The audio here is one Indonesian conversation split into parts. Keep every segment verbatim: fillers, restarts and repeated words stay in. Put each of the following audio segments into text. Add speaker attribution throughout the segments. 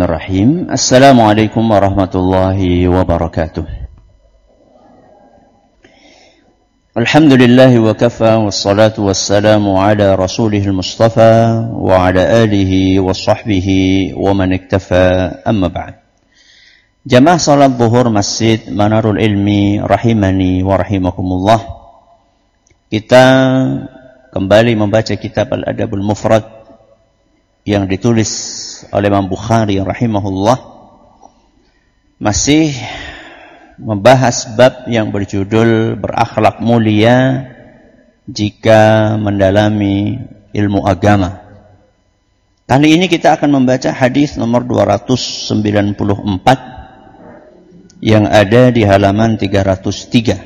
Speaker 1: Bismillahirrahmanirrahim. Assalamualaikum warahmatullahi wabarakatuh. Alhamdulillahi wa kafa, wassalatu wassalamu ala rasulihil mustafa wa ala alihi wa sahbihi wa man iktafa, amma ba'd. Jamaah salat zuhur Masjid Manarul Ilmi rahimani wa rahimakumullah. Kita kembali membaca kitab Al-Adabul Mufrad yang ditulis oleh Imam Bukhari rahimahullah, masih membahas bab yang berjudul berakhlak mulia jika mendalami ilmu agama. Kali ini kita akan membaca hadis nomor dua ratus sembilan puluh empat yang ada di halaman tiga ratus tiga.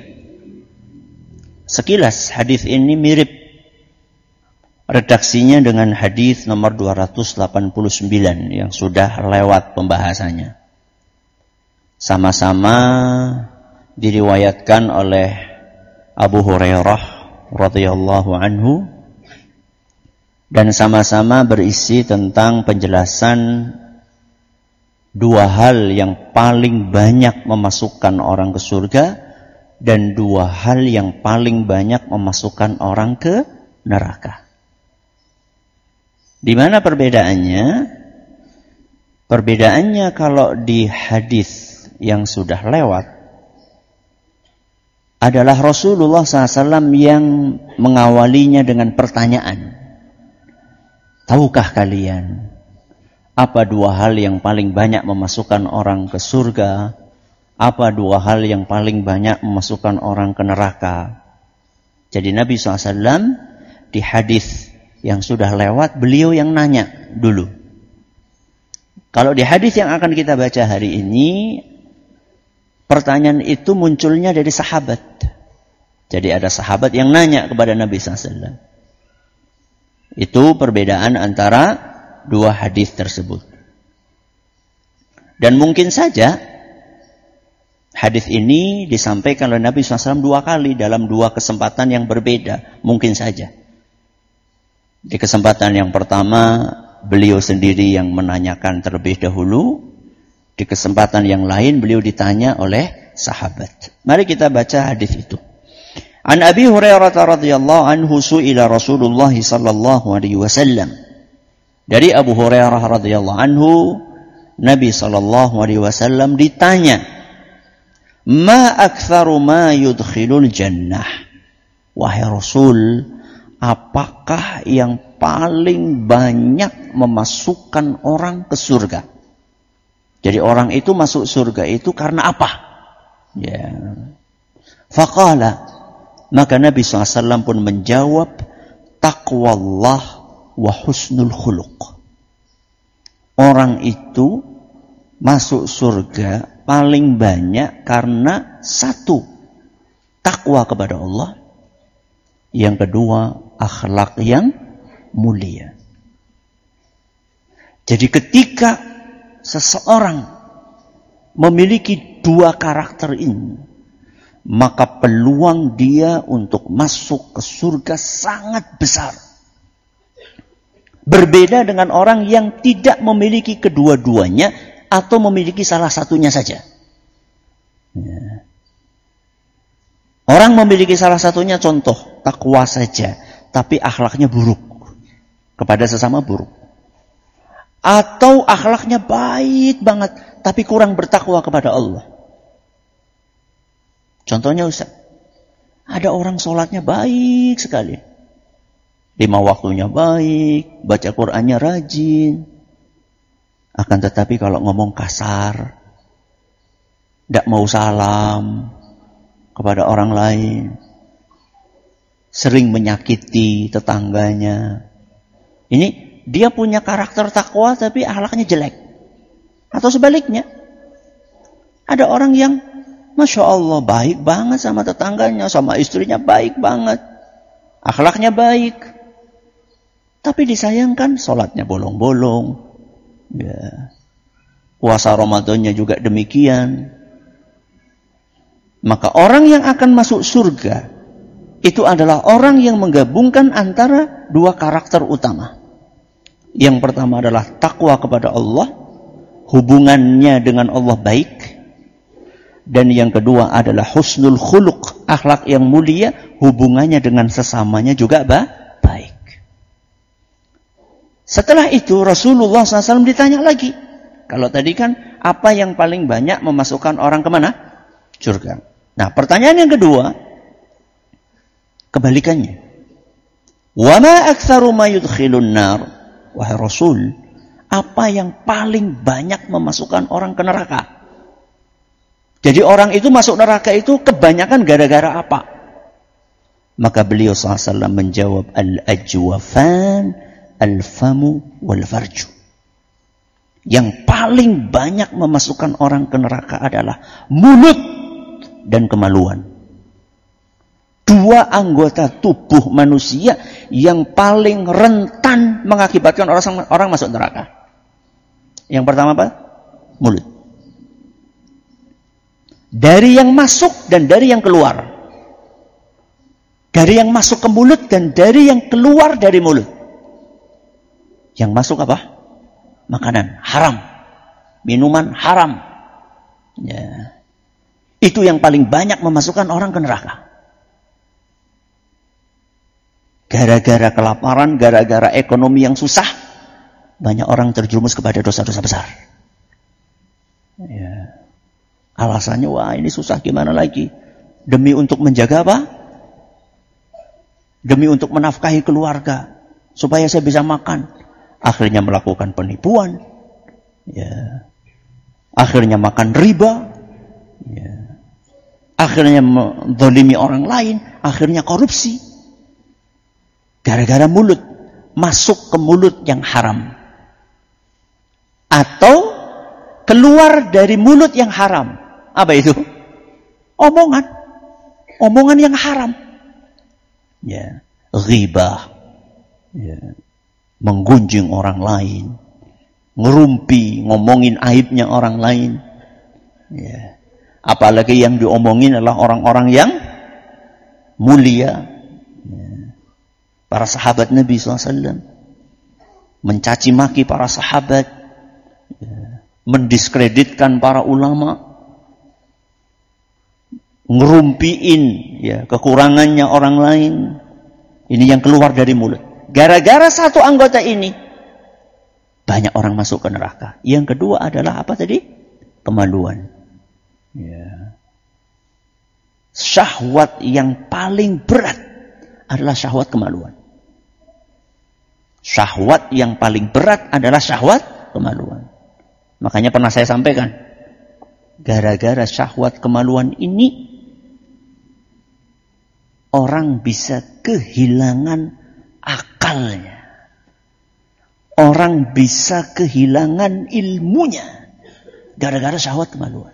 Speaker 1: Sekilas hadis ini mirip redaksinya dengan hadis nomor dua ratus delapan puluh sembilan yang sudah lewat pembahasannya. Sama-sama diriwayatkan oleh Abu Hurairah radhiyallahu anhu dan sama-sama berisi tentang penjelasan dua hal yang paling banyak memasukkan orang ke surga dan dua hal yang paling banyak memasukkan orang ke neraka. Di mana perbedaannya? Perbedaannya kalau di hadis yang sudah lewat adalah Rasulullah shallallahu alaihi wasallam yang mengawalinya dengan pertanyaan. Tahukah kalian apa dua hal yang paling banyak memasukkan orang ke surga? Apa dua hal yang paling banyak memasukkan orang ke neraka? Jadi Nabi shallallahu alaihi wasallam di hadis yang sudah lewat, beliau yang nanya dulu. Kalau di hadis yang akan kita baca hari ini, pertanyaan itu munculnya dari sahabat. Jadi ada sahabat yang nanya kepada Nabi shallallahu alaihi wasallam. Itu perbedaan antara dua hadis tersebut. Dan mungkin saja hadis ini disampaikan oleh Nabi shallallahu alaihi wasallam dua kali dalam dua kesempatan yang berbeda. Mungkin saja. Di kesempatan yang pertama, beliau sendiri yang menanyakan terlebih dahulu. Di kesempatan yang lain, beliau ditanya oleh sahabat. Mari kita baca hadis itu. An Abi Hurairah radhiyallahu anhu su'ila Rasulullah sallallahu alaihi wasallam. Dari Abu Hurairah radhiyallahu anhu, Nabi sallallahu alaihi wasallam ditanya, "Ma aktsaru ma yudkhilul jannah?" Wahai Rasul, apakah yang paling banyak memasukkan orang ke surga? Jadi orang itu masuk surga itu karena apa? Ya. Faqala, maka Nabi shallallahu alaihi wasallam pun menjawab, taqwallah wa husnul khuluq. Orang itu masuk surga paling banyak karena satu, takwa kepada Allah. Yang kedua, akhlak yang mulia. Jadi ketika seseorang memiliki dua karakter ini, maka peluang dia untuk masuk ke surga sangat besar. Berbeda dengan orang yang tidak memiliki kedua-duanya atau memiliki salah satunya saja. Ya. Orang memiliki salah satunya, contoh takwa saja, tapi akhlaknya buruk kepada sesama buruk. Atau akhlaknya baik banget, tapi kurang bertakwa kepada Allah. Contohnya Ustaz, ada orang sholatnya baik sekali, lima waktunya baik, baca Qur'annya rajin, akan tetapi kalau ngomong kasar, tidak mau salam kepada orang lain, sering menyakiti tetangganya. Ini dia punya karakter takwa tapi akhlaknya jelek. Atau sebaliknya, ada orang yang Masya Allah baik banget sama tetangganya, sama istrinya baik banget, akhlaknya baik, tapi disayangkan sholatnya bolong-bolong, ya. Puasa Ramadannya juga demikian. Maka orang yang akan masuk surga itu adalah orang yang menggabungkan antara dua karakter utama. Yang pertama adalah takwa kepada Allah, hubungannya dengan Allah baik. Dan yang kedua adalah husnul khuluq, akhlak yang mulia, hubungannya dengan sesamanya juga baik. Setelah itu Rasulullah shallallahu alaihi wasallam ditanya lagi. Kalau tadi kan apa yang paling banyak memasukkan orang kemana? Surga. Nah, pertanyaan yang kedua, kebalikannya. Wa ma aktsaru ma yudkhilun nar? Wahai Rasul, apa yang paling banyak memasukkan orang ke neraka? Jadi orang itu masuk neraka itu kebanyakan gara-gara apa? Maka beliau shallallahu alaihi wasallam menjawab, al-ajwafan, al-famu, wal-farju. Yang paling banyak memasukkan orang ke neraka adalah mulut dan kemaluan. Dua anggota tubuh manusia yang paling rentan mengakibatkan orang, orang masuk neraka. Yang pertama apa? Mulut. Dari yang masuk dan dari yang keluar. Dari yang masuk ke mulut dan dari yang keluar dari mulut. Yang masuk apa? Makanan haram. Minuman haram. Ya. Itu yang paling banyak memasukkan orang ke neraka. Gara-gara kelaparan, gara-gara ekonomi yang susah, banyak orang terjerumus kepada dosa-dosa besar. Ya. Alasannya, wah ini susah gimana lagi? Demi untuk menjaga apa? Demi untuk menafkahi keluarga. Supaya saya bisa makan. Akhirnya melakukan penipuan. Ya. Akhirnya makan riba. Ya. Akhirnya menzalimi orang lain. Akhirnya korupsi. Gara-gara mulut. Masuk ke mulut yang haram. Atau keluar dari mulut yang haram. Apa itu? Omongan. Omongan yang haram. Ya, ghibah. Ya. Menggunjing orang lain. Ngerumpi, ngomongin aibnya orang lain. Ya. Apalagi yang diomongin adalah orang-orang yang mulia. Ya. Para sahabat Nabi shallallahu alaihi wasallam. Mencaci maki para sahabat. Ya. Mendiskreditkan para ulama. Ngerumpiin ya kekurangannya orang lain. Ini yang keluar dari mulut. Gara-gara satu anggota ini banyak orang masuk ke neraka. Yang kedua adalah apa tadi? Kemaluan. Ya. Syahwat yang paling berat adalah syahwat kemaluan. Syahwat yang paling berat adalah syahwat kemaluan. Makanya pernah saya sampaikan, gara-gara syahwat kemaluan ini orang bisa kehilangan akalnya. Orang bisa kehilangan ilmunya. Gara-gara syahwat kemaluan.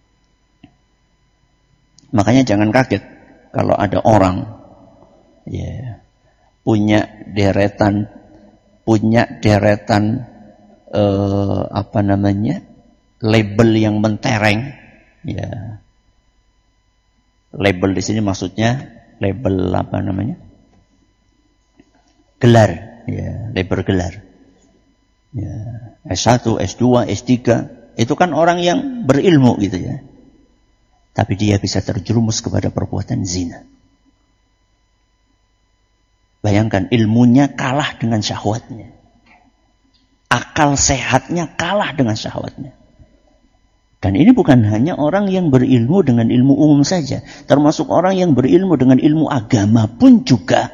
Speaker 1: Makanya jangan kaget. Kalau ada orang ya, punya deretan punya deretan eh, apa namanya label yang mentereng. Ya. Label di sini maksudnya label apa namanya? Gelar, ya, label gelar. Ya, S satu, S dua, S tiga, itu kan orang yang berilmu gitu ya. Tapi dia bisa terjerumus kepada perbuatan zina. Bayangkan ilmunya kalah dengan syahwatnya. Akal sehatnya kalah dengan syahwatnya. Dan ini bukan hanya orang yang berilmu dengan ilmu umum saja. Termasuk orang yang berilmu dengan ilmu agama pun juga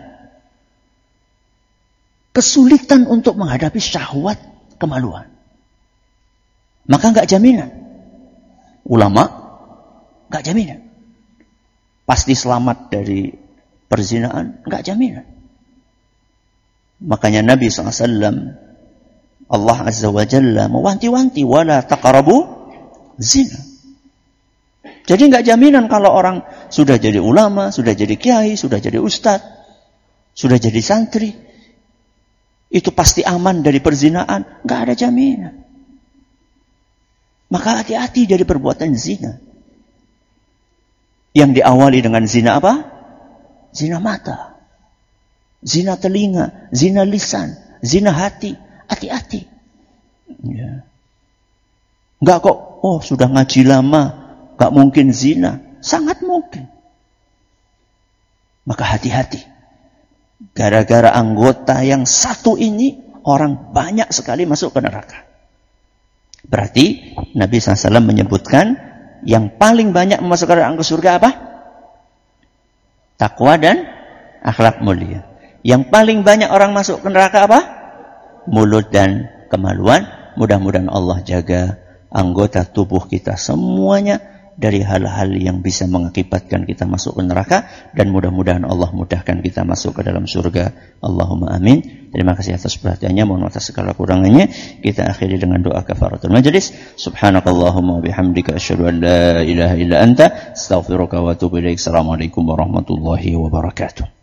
Speaker 1: kesulitan untuk menghadapi syahwat kemaluan. Maka enggak jaminan. Ulama enggak jaminan. Pasti selamat dari perzinaan, enggak jaminan. Makanya Nabi shallallahu alaihi wasallam, Allah Azza wa Jalla mewanti-wanti, wala taqrabu zina. Jadi enggak jaminan kalau orang sudah jadi ulama, sudah jadi kiai, sudah jadi ustadz, sudah jadi santri, itu pasti aman dari perzinaan. Enggak ada jaminan. Maka hati-hati dari perbuatan zina. Yang diawali dengan zina apa? Zina mata. Zina telinga, zina lisan, zina hati. Hati-hati. Ya. Enggak kok, oh sudah ngaji lama, enggak mungkin zina. Sangat mungkin. Maka hati-hati. Gara-gara anggota yang satu ini, orang banyak sekali masuk ke neraka. Berarti Nabi shallallahu alaihi wasallam menyebutkan yang paling banyak memasukkan orang ke surga apa? Takwa dan akhlak mulia. Yang paling banyak orang masuk ke neraka apa? Mulut dan kemaluan. Mudah-mudahan Allah jaga anggota tubuh kita semuanya dari hal-hal yang bisa mengakibatkan kita masuk ke neraka, dan mudah-mudahan Allah mudahkan kita masuk ke dalam surga. Allahumma amin. Terima kasih atas perhatiannya, mohon maaf atas segala kurangannya. Kita akhiri dengan doa kafaratul majlis. Subhanakallahumma wabihamdika asyhadu an la ilaha illa anta astaghfiruka wa atubu ilaik. Assalamualaikum warahmatullahi wabarakatuh.